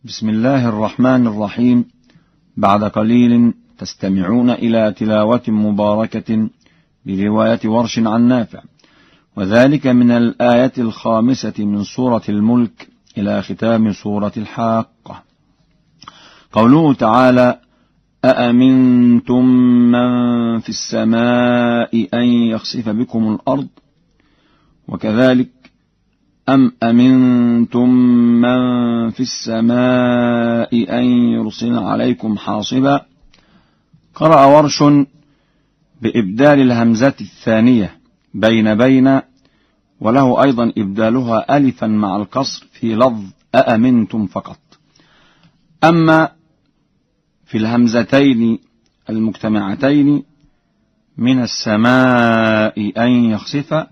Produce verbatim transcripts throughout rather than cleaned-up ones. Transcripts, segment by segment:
بسم الله الرحمن الرحيم. بعد قليل تستمعون إلى تلاوة مباركة برواية ورش عن نافع، وذلك من الآية الخامسة من سورة الملك إلى ختام سورة الحاقة. قوله تعالى: أأمنتم من في السماء أن يخسف بكم الأرض، وكذلك أم أمنتم من في السماء أن يرسل عليكم حاصبا. قرأ ورش بإبدال الهمزة الثانية بين بين، وله أيضا إبدالها ألفا مع الكسر في لفظ أأمنتم فقط. أما في الهمزتين المجتمعتين من السماء أن يخسف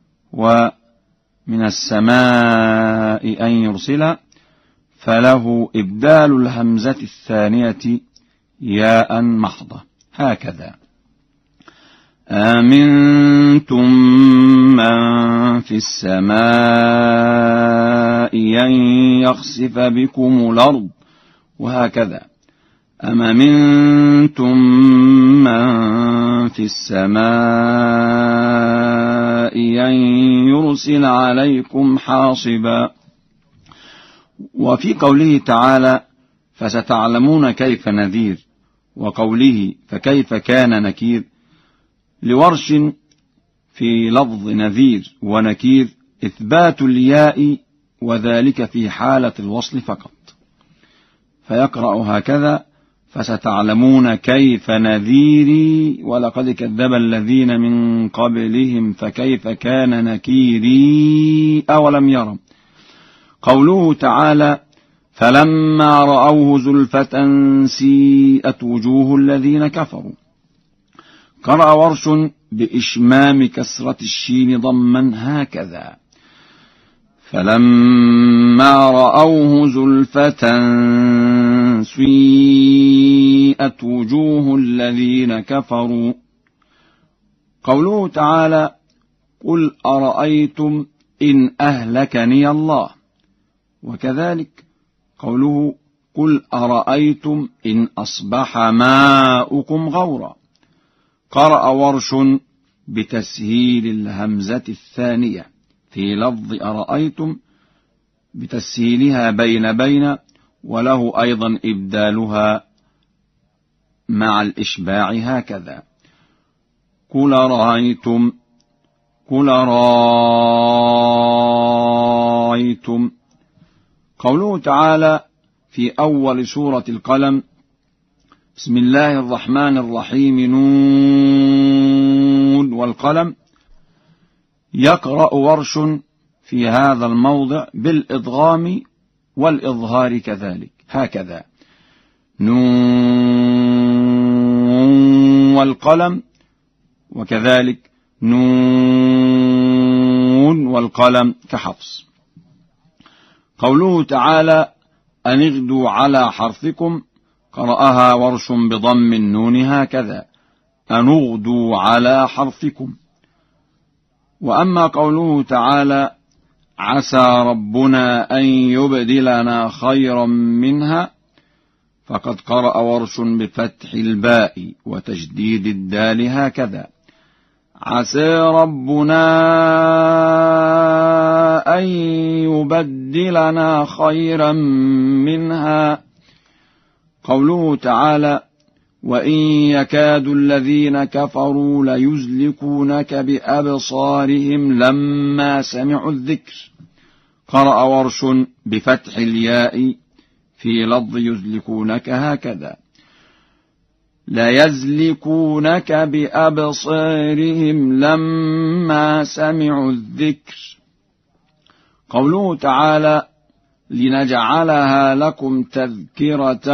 ومن السماء أن يرسل، فله إبدال الهمزة الثانية ياء محضة هكذا: أمنتم من في السماء أن يخسف بكم الأرض، وهكذا: أم أمنتم من في السماء أن يرسل عليكم حاصبا. وفي قوله تعالى: فستعلمون كيف نذير، وقوله: فكيف كان نكير، لورش في لفظ نذير ونكير إثبات الياء، وذلك في حالة الوصل فقط، فيقرأ هكذا: فستعلمون كيف نذيري ولقد كذب الذين من قبلهم فكيف كان نكيري أولم يروا. قوله تعالى: فلما رأوه زلفة سيئت وجوه الذين كفروا. قرأ ورش بإشمام كسرة الشين ضما هكذا: فلما رأوه زلفة سيئت وجوه الذين كفروا. قوله تعالى: قل أرأيتم إن أهلكني الله، وكذلك قوله: قل أرأيتم إن أصبح ماؤكم غورا. قرأ ورش بتسهيل الهمزة الثانية في لفظ أرأيتم بتسهيلها بين بين، وله أيضا إبدالها مع الإشباع هكذا: قل رأيتم قل رأيتم. قوله تعالى في أول سورة القلم: بسم الله الرحمن الرحيم نون والقلم. يقرأ ورش في هذا الموضع بالإدغام والإظهار كذلك هكذا: نون والقلم، وكذلك نون والقلم كحفص. قوله تعالى: أن اغدوا على حرثكم. قرأها ورش بضم النون هكذا: أن اغدوا على حرثكم. وأما قوله تعالى: عسى ربنا أن يبدلنا خيرا منها، فقد قرأ ورش بفتح الباء وتشديد الدال هكذا: عسى ربنا أن يبدلنا خيرا منها. قوله تعالى: وإن يكاد الذين كفروا ليزلقونك بأبصارهم لما سمعوا الذكر. قرأ ورش بفتح الياء في لفظ يزلقونك هكذا: لا يزلقونك بأبصارهم لما سمعوا الذكر. قوله تعالى: لنجعلها لكم تذكرة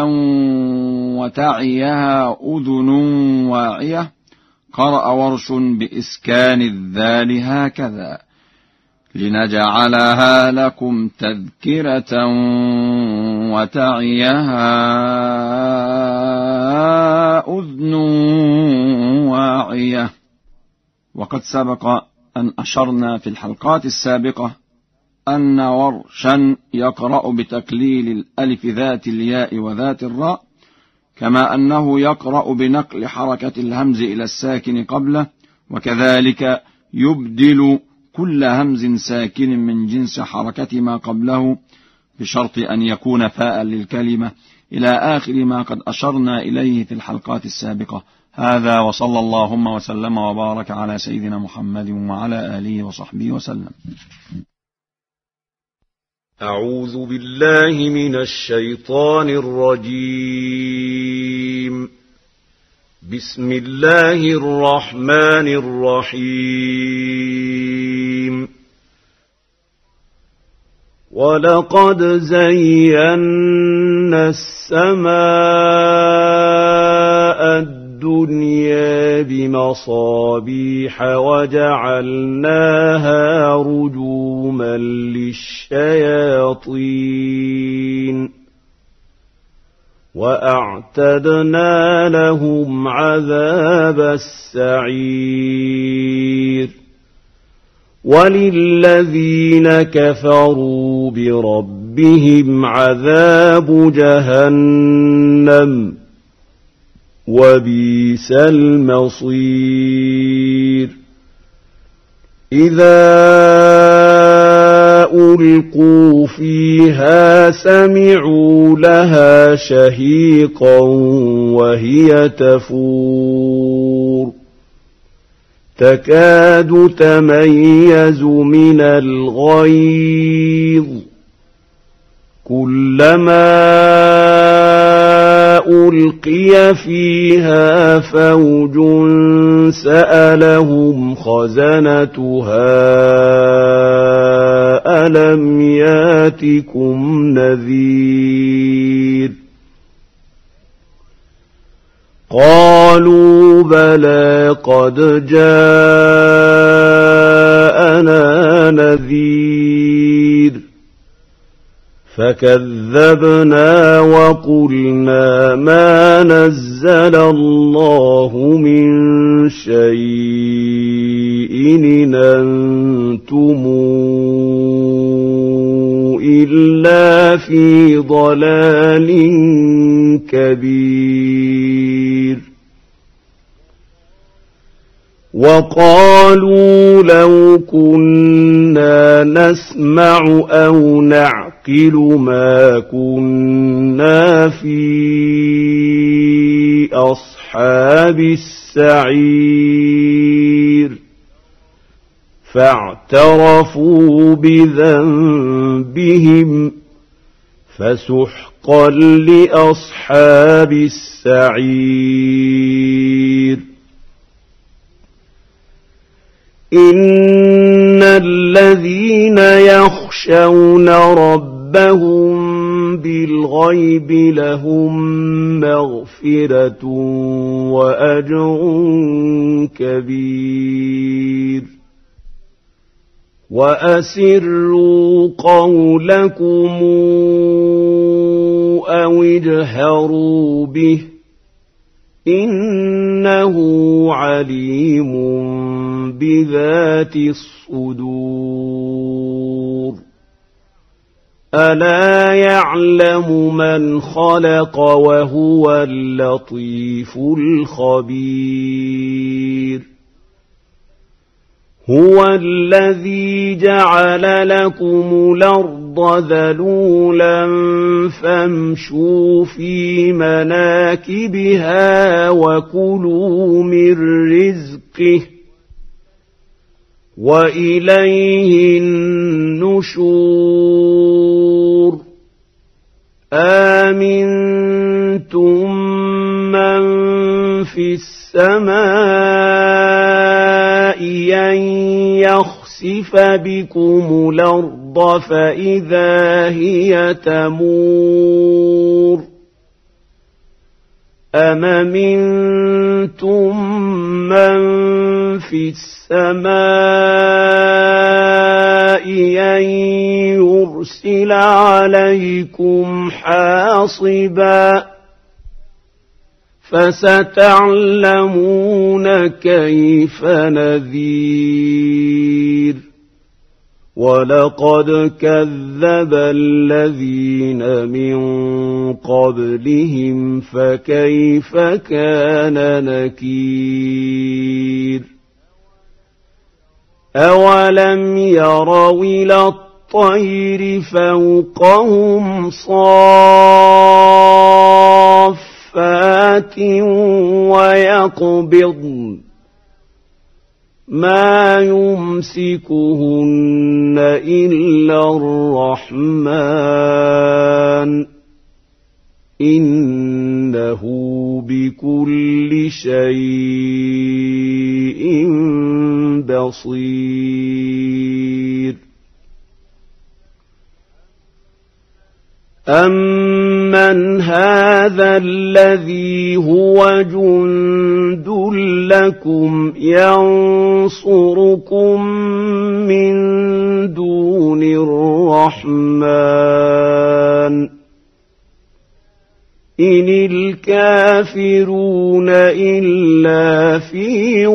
وتعيها أذن واعية. قرأ ورش بإسكان الذال هكذا: لنجعلها لكم تذكرة وتعيها أذن واعية. وقد سبق أن أشرنا في الحلقات السابقة أن ورشا يقرأ بتقليل الألف ذات الياء وذات الراء، كما أنه يقرأ بنقل حركة الهمز إلى الساكن قبله، وكذلك يبدل كل همز ساكن من جنس حركة ما قبله بشرط أن يكون فاء للكلمة، إلى آخر ما قد أشرنا إليه في الحلقات السابقة. هذا وصلى اللهم وسلم وبارك على سيدنا محمد وعلى آله وصحبه وسلم. أعوذ بالله من الشيطان الرجيم. بسم الله الرحمن الرحيم. ولقد زينا السماء الدنيا بمصابيح وجعلناها رجوما للشياطين وأعتدنا لهم عذاب السعير. وللذين كفروا بربهم عذاب جهنم وبئس المصير. إذا ألقوا فيها سمعوا لها شهيقا وهي تفور تكاد تميز من الغيظ كلما ألقي فيها فوج سألهم خزنتها ألم ياتكم نذير قالوا بلى قد جاءنا نذير فكذبنا وقلنا ما نزل الله من شيء إن أنتم إلا في ضلال كبير. وقالوا لو كنا نسمع أو نعقل ما كنا في أصحاب السعير فاعترفوا بذنبهم فسحقا لأصحاب السعير. إن الذين يخشون ربهم بالغيب لهم مغفرة وأجر كبير. وأسروا قولكم أو اجهروا به إنه عليم بذات الصدور. ألا يعلم من خلق وهو اللطيف الخبير. هو الذي جعل لكم الأرض ذلولا فامشوا في مناكبها وكلوا من رزقه وإليه النشور. آمنتم من في السماء أن يخسف بكم الأرض فإذا هي تمور. أم أمنتم من في السماء أن يرسل عليكم حاصبا فستعلمون كيف نذير. وَلَقَدْ كَذَّبَ الَّذِينَ مِن قَبْلِهِمْ فَكَيْفَ كَانَ نَكِيرِ أَوَلَمْ يَرَوْا إِلَى الطَّيْرِ فَوْقَهُمْ صَافَّاتٍ وَيَقْبِضْنَ مَا يُمْسِكُهُنَّ إِلَّا الرَّحْمَنُ إِنَّهُ بِكُلِّ شَيْءٍ بَصِيرٌ أَمَّنْ هَذَا الَّذِي هُوَ جُندٌ لَّكُمْ يَنصُرُكُم مِّن دُونِ الرَّحْمَنِ إِنِ الْكَافِرُونَ إِلَّا فِي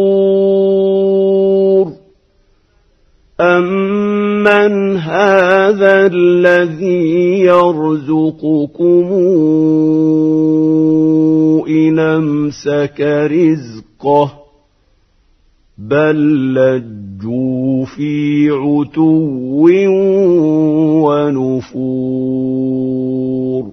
غُرُورٍ أَمَّنْ هَذَا الَّذِي يَرْزُقُكُمْ إِنْ أَمْسَكَ رِزْقَهُ بَل لَّجُّوا فِي عُتُوٍّ وَنُفُورٍ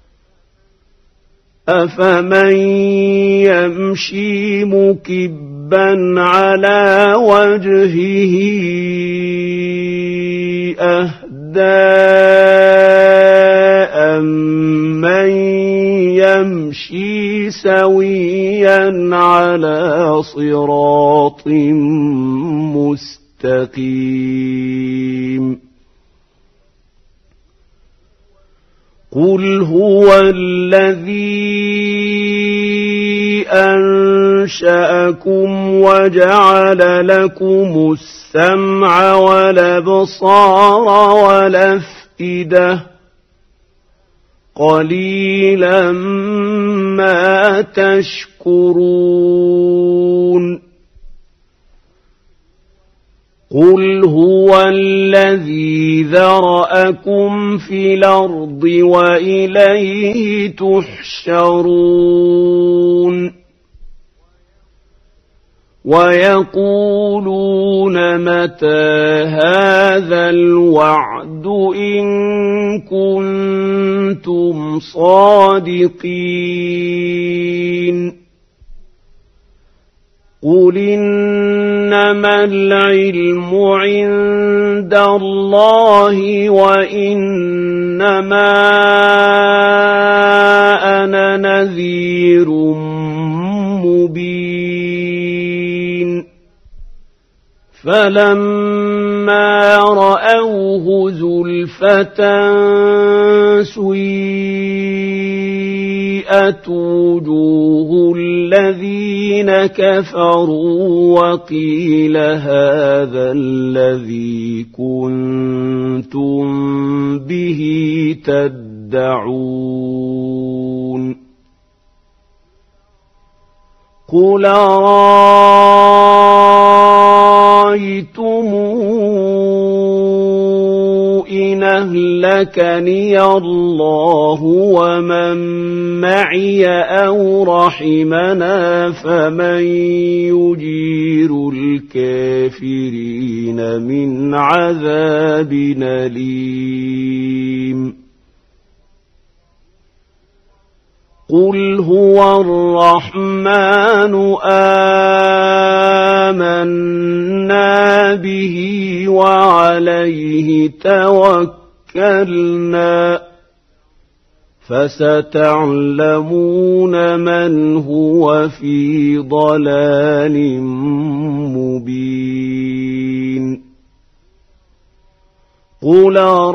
أَفَمَن يَمْشِي مُكِبًّا عَلَى وَجْهِهِ أَهْدَىٰ أَمَّن يَمْشِي سَوِيًّا عَلَى صِرَاطٍ مُّسْتَقِيمٍ قُلْ هُوَ الَّذِي أَنشَأَكُمْ وَجَعَلَ لَكُمُ السَّمْعَ وَالْأَبْصَارَ وَالْأَفْئِدَةَ قَلِيلًا مَا تَشْكُرُونَ قُلْ هُوَ الَّذِي ذَرَأَكُمْ فِي الْأَرْضِ وَإِلَيْهِ تُحْشَرُونَ وَيَقُولُونَ مَتَىٰ هَٰذَا الْوَعْدُ إِن كُنتُمْ صَادِقِينَ قُلْ إِنَّمَا الْعِلْمُ عِندَ اللَّهِ وَإِنَّمَا أَنَا نَذِيرٌ مُّبِينٌ فَلَمَّا رَأَوْهُ زُلْفَةً سُيِّئَتْ وُجُوهُ الَّذِينَ كَفَرُوا وَقِيلَ هَٰذَا الَّذِي كُنتُم بِهِ تَدَّعُونَ قُلْ أَرَأَيْتُمْ إِنْ أَهْلَكَنِيَ اللَّهُ وَمَن مَّعِيَ أَوْ رَحِمَنَا فَمَن يُجِيرُ الْكَافِرِينَ مِنْ عَذَابٍ أَلِيمٍ قُلْ هُوَ الرَّحْمَٰنُ آمَنَّا بِهِ وَعَلَيْهِ تَوَكَّلْنَا فَسَتَعْلَمُونَ مَنْ هُوَ فِي ضَلَالٍ مُّبِينٍ قُلْ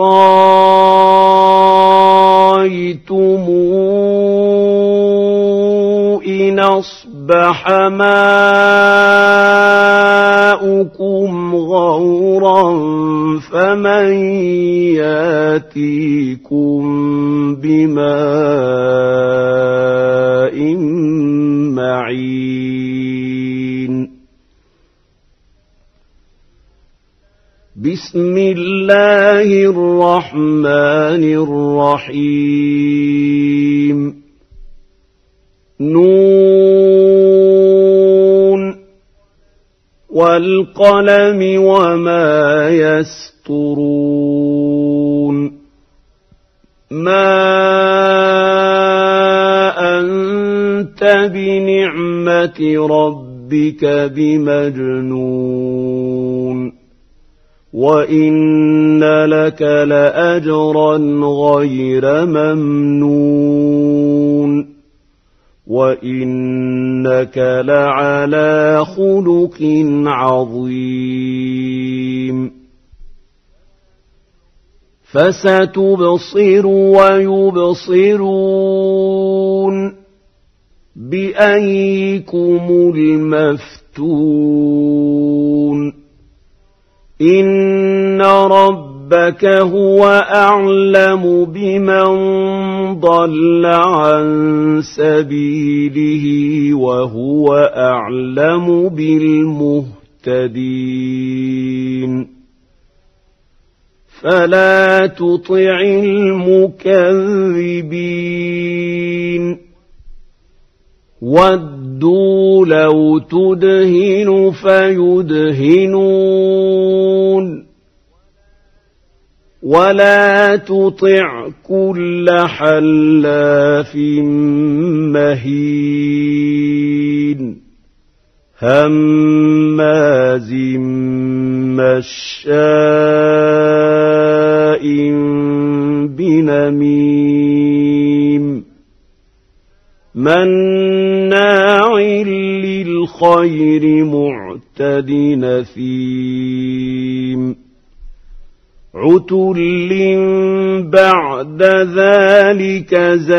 أَرَأَيْتُمْ إِنْ أَصْبَحَ مَاؤُكُمْ غَوْرًا فَمَن يَأْتِيكُم بِمَاءٍ مَّعِينٍ بسم الله الرحمن الرحيم نون والقلم وما يسطرون ما أنت بنعمة ربك بمجنون وإن لك لأجرا غير ممنون وإنك لعلى خلق عظيم فستبصر ويبصرون بأيكم المفتون إن ربك هو أعلم بمن ضل عن سبيله وهو أعلم بالمهتدين فلا تطع المكذبين ودوا لو تدهن فيدهنون ولا تطع كل حلاف مهين هماز مشاء بنميم مناع للخير معتد نثيم عتل بعد ذلك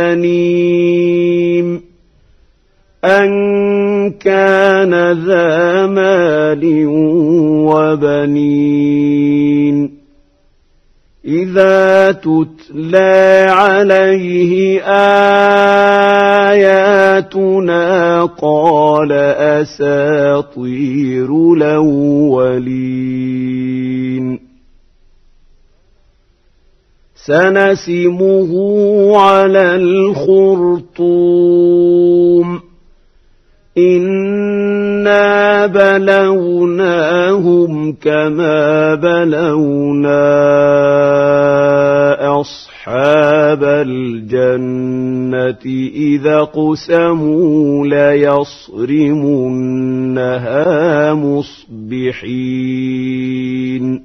زنيم أن كان ذا مال وبنين إذا تتلى عليه آياتنا قال أساطير الأولين سنسمه على الخرطوم إنا بلوناهم كما بلونا أصحاب الجنة إذا قسموا ليصرمنها مصبحين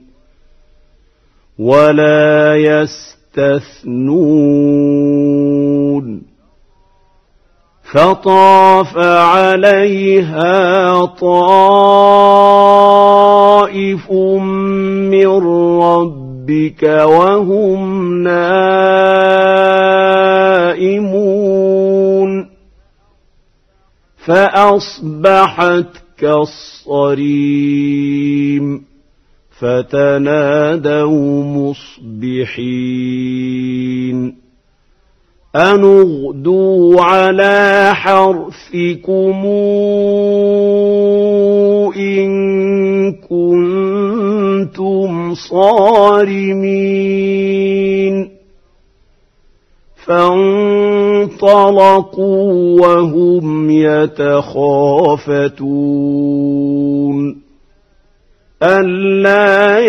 ولا يستثنون فطاف عليها طائف من ربك وهم نائمون فأصبحت كالصريم فتنادوا مصبحين أن اغدوا على حرثكم إن كنتم صارمين فانطلقوا وهم يتخافتون ألا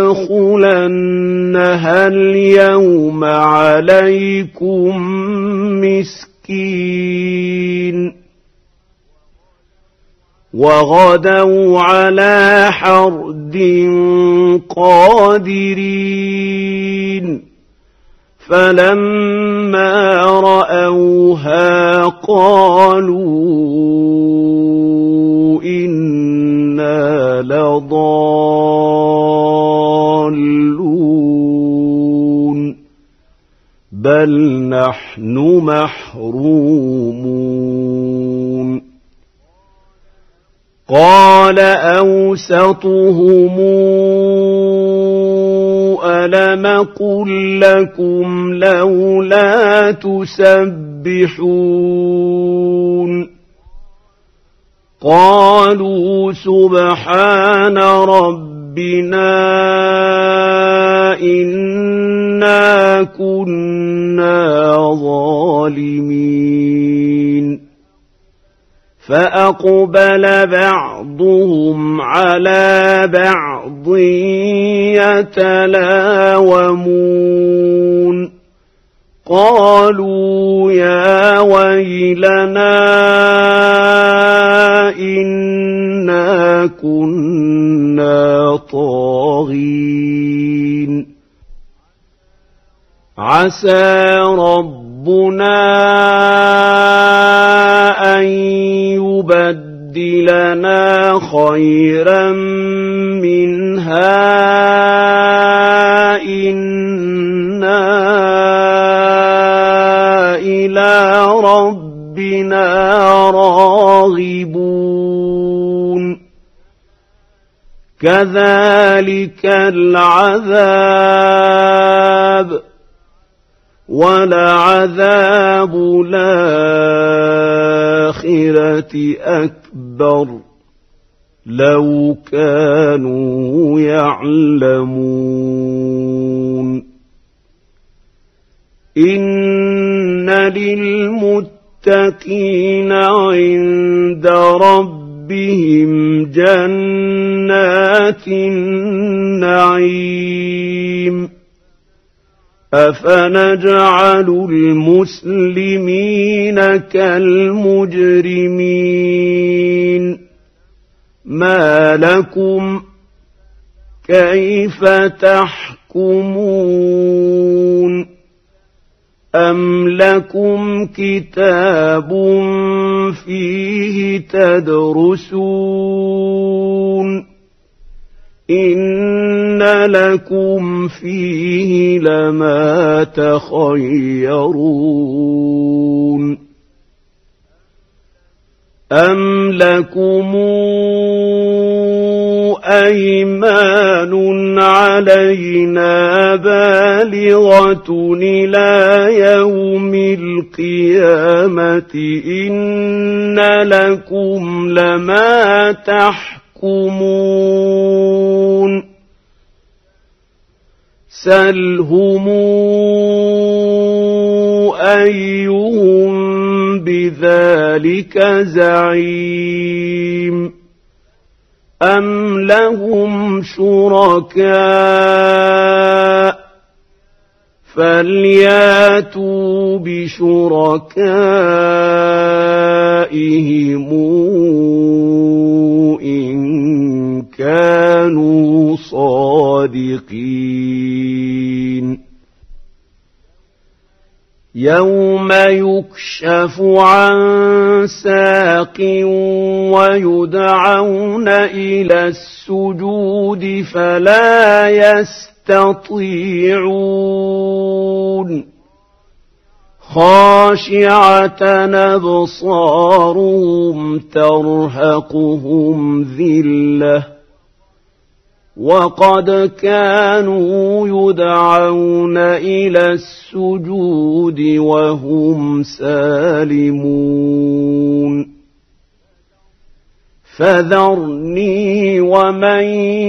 يدخلنها اليوم عليكم مسكين وغدوا على حرد قادرين فلما رأوها قالوا إنا لضالون بل نحن محرومون قال أوسطهم ألم قل لكم لولا تسبحون قالوا سبحان ربنا إنا كنا ظالمين فأقبل بعضهم على بعض يتلاومون قالوا يا ويلنا إنا كنا طاغين عسى ربنا أن يبدلنا خيرا منها إنا إلى ربنا راغبون كذلك العذاب ولعذاب الآخرة أكبر لو كانوا يعلمون إن للمتقين عند ربهم جنات النعيم أفنجعل المسلمين كالمجرمين ما لكم كيف تحكمون أم لكم كتاب فيه تدرسون إن لكم فيه لما تخيرون أم لكم أيمان علينا بالغة إلى يوم القيامة إن لكم لما تحكمون سلهم أيهم بذلك زعيم أم لهم شركاء فلياتوا بشركائهم إن كانوا صادقين يوم يكشف عن ساق ويدعون إلى السجود فلا يستطيعون خاشعة أبصارهم ترهقهم ذلة وقد كانوا يدعون إلى السجود وهم سالمون فذرني ومن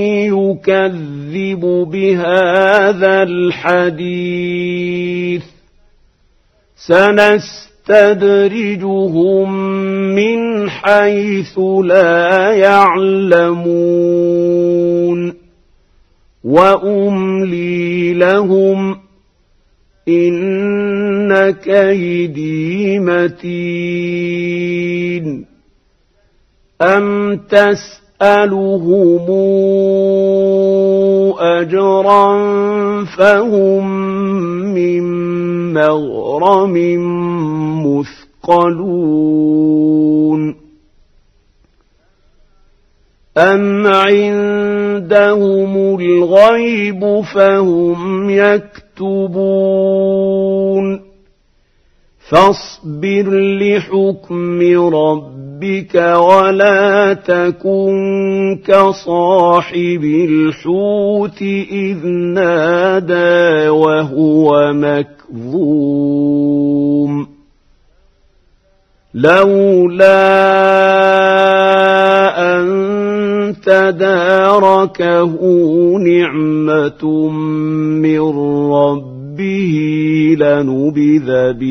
يكذب بهذا الحديث سنستدرجهم من حيث لا يعلمون وأملي لهم إن كيدي متين أم تسألهم أجرا فهم من مغرم مثقلون أم عندهم الغيب فهم يكتبون فاصبر لحكم ربك ولا تكن كصاحب الحوت إذ نادى وهو مكظوم لولا أن تداركه نعمة من ربه لنبذ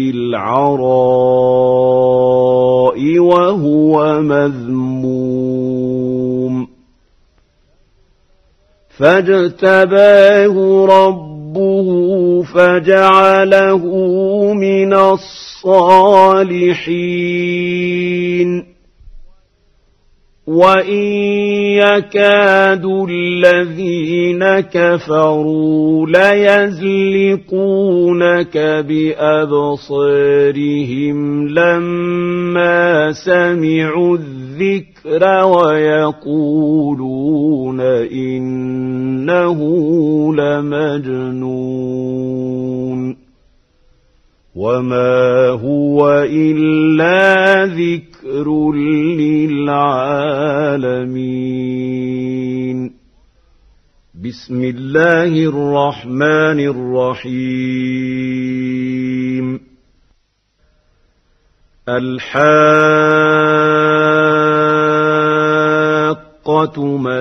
بالعراء وهو مذموم فاجتباه ربه فجعله من الصالحين وإن يكاد الذين كفروا ليزلقونك بأبصارهم لما سمعوا الذكر ويقولون إنه لمجنون وما هو إلا ذكر للعالمين بسم الله الرحمن الرحيم الحاقة ما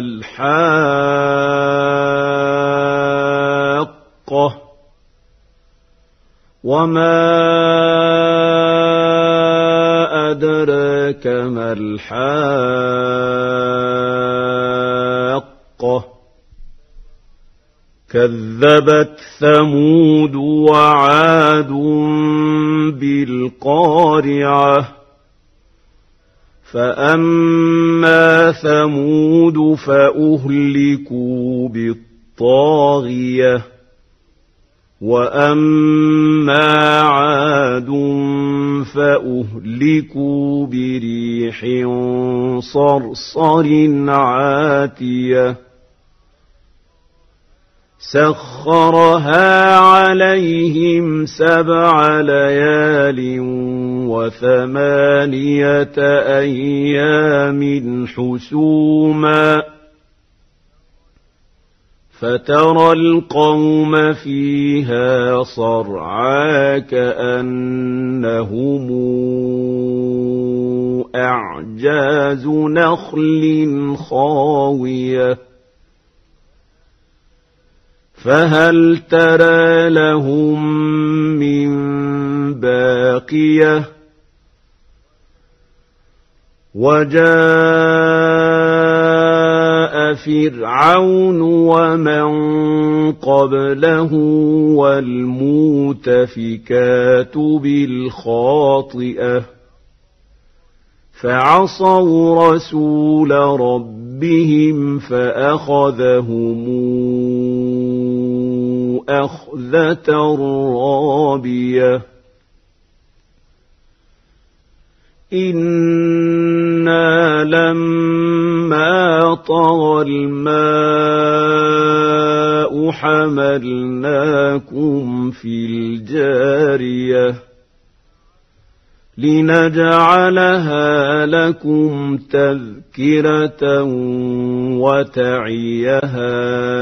الحاقة وما أدراك ما الحاقة كذبت ثمود وعاد بالقارعة فأما ثمود فأهلكوا بالطاغية وأما عاد فأهلكوا بريح صرصر عاتية سخرها عليهم سبع ليال وثمانية أيام حسوما فترى القوم فيها صرعى كأنهم أعجاز نخل خاوية فهل ترى لهم من باقية وجاء فرعون ومن قبله والمؤتفكات بالخاطئة فعصوا رسول ربهم فأخذهم أخذة رابية إنا لما طغى الماء حملناكم في الجارية لنجعلها لكم تذكرة وتعيها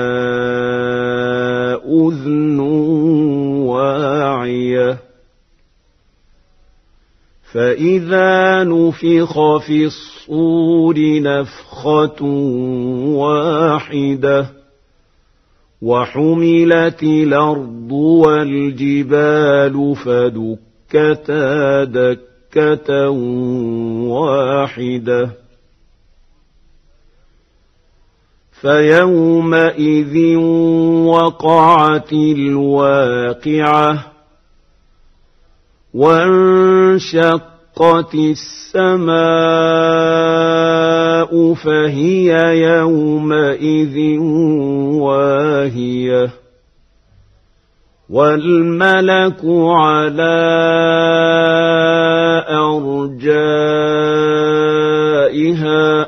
أذن واعية فإذا نفخ في الصور نفخة واحدة وحملت الأرض والجبال فدكتا دكة واحدة فيومئذ وقعت الواقعة وانشقت السماء فهي يومئذ واهية والملك على أرجائها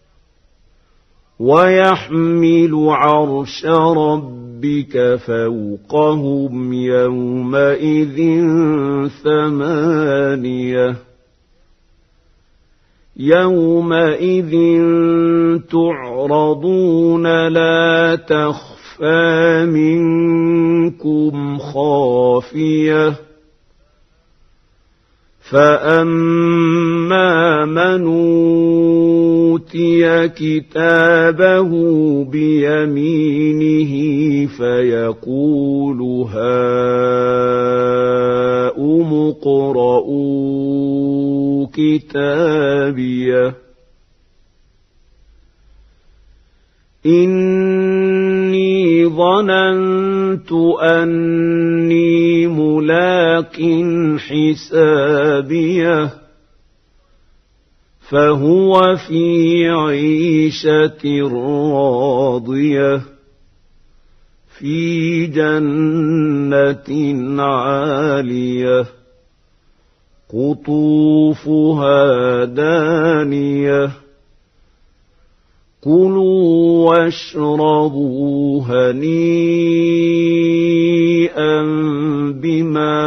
ويحمل عرش ربك فوقهم يومئذ ثمانية يومئذ تعرضون لا تخفى منكم خافية فأما من أوتي كتابه بيمينه فيقول هاؤم اقرءوا كتابيه إني ظننت أني ملاق حسابيه فهو في عيشة راضية في جنة عالية قطوفها دانية كلوا واشربوا هنيئا بما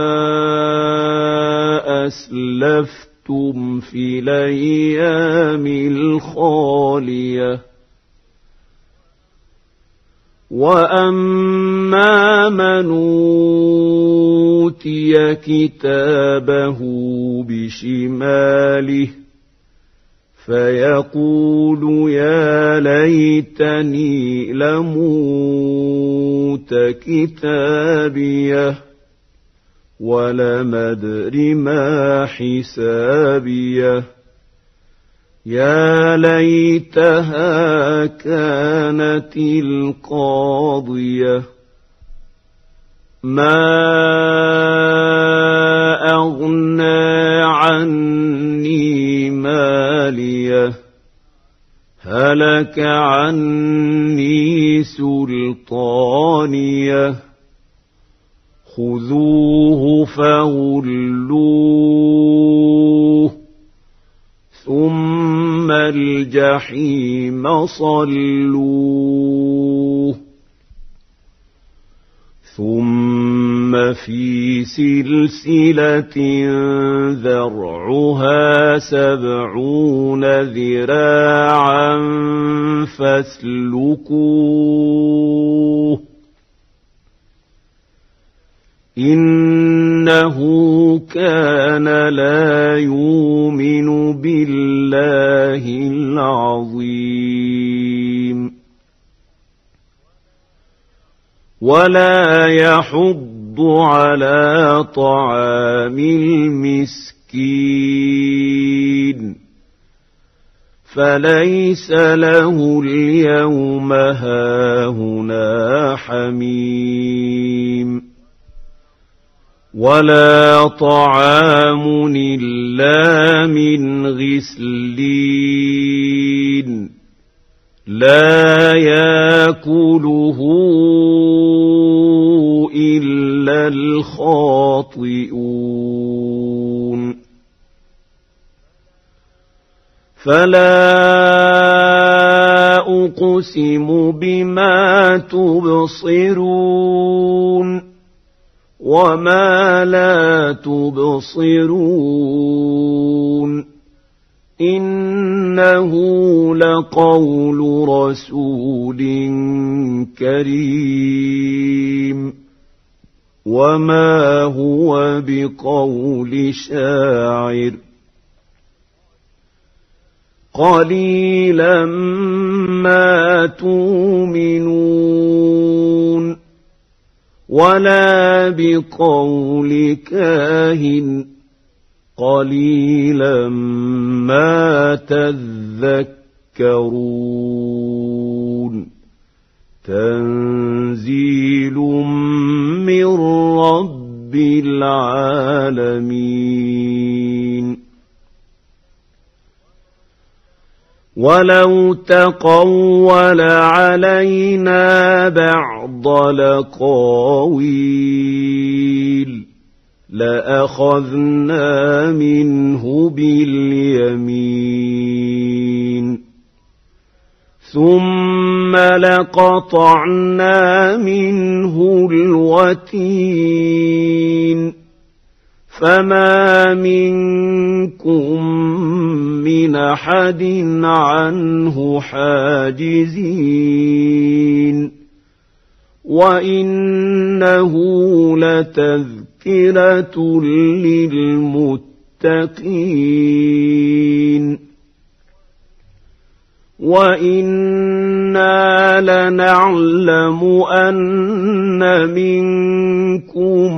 أسلفتم في الأيام الخالية وأما من أوتي كتابه بشماله فيقول يا ليتني لموت كتابيه ولم أدر ما حسابيه يا ليتها كانت القاضية ما أغنى عني ماليه هلك عني سلطانيه خذوه فغلوه ثم الجحيم صلوه ثم في سلسلة ذرعها سبعون ذراعا فاسلكوه إنه كان لا يؤمن بالله العظيم ولا يحض على طعام المسكين فليس له اليوم هاهنا حميم ولا طعام إلا من غسلين لا يأكله إلا الخاطئون فلا أقسم بما تبصرون وما لا تبصرون إنه لقول رسول كريم وما هو بقول شاعر قليلا ما تؤمنون ولا بقول كاهن قليلا ما تذكرون تنزيل من رب العالمين ولو تقول علينا بعض الأقاويل لأخذنا منه باليمين ثم لقطعنا منه الوتين فما منكم من أحد عنه حاجزين وإنه لتذكرة للمتقين وَإِنَّا لَنَعْلَمُ أَنَّ مِنكُم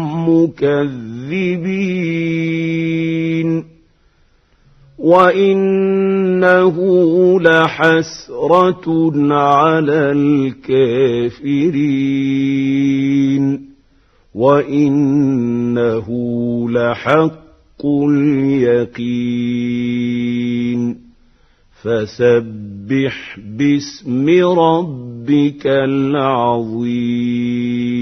مُّكَذِّبِينَ وَإِنَّهُ لَحَسْرَةٌ عَلَى الْكَافِرِينَ وَإِنَّهُ لَحَقُّ الْيَقِينِ فَسَبِّحْ بِاسْمِ رَبِّكَ الْعَظِيمِ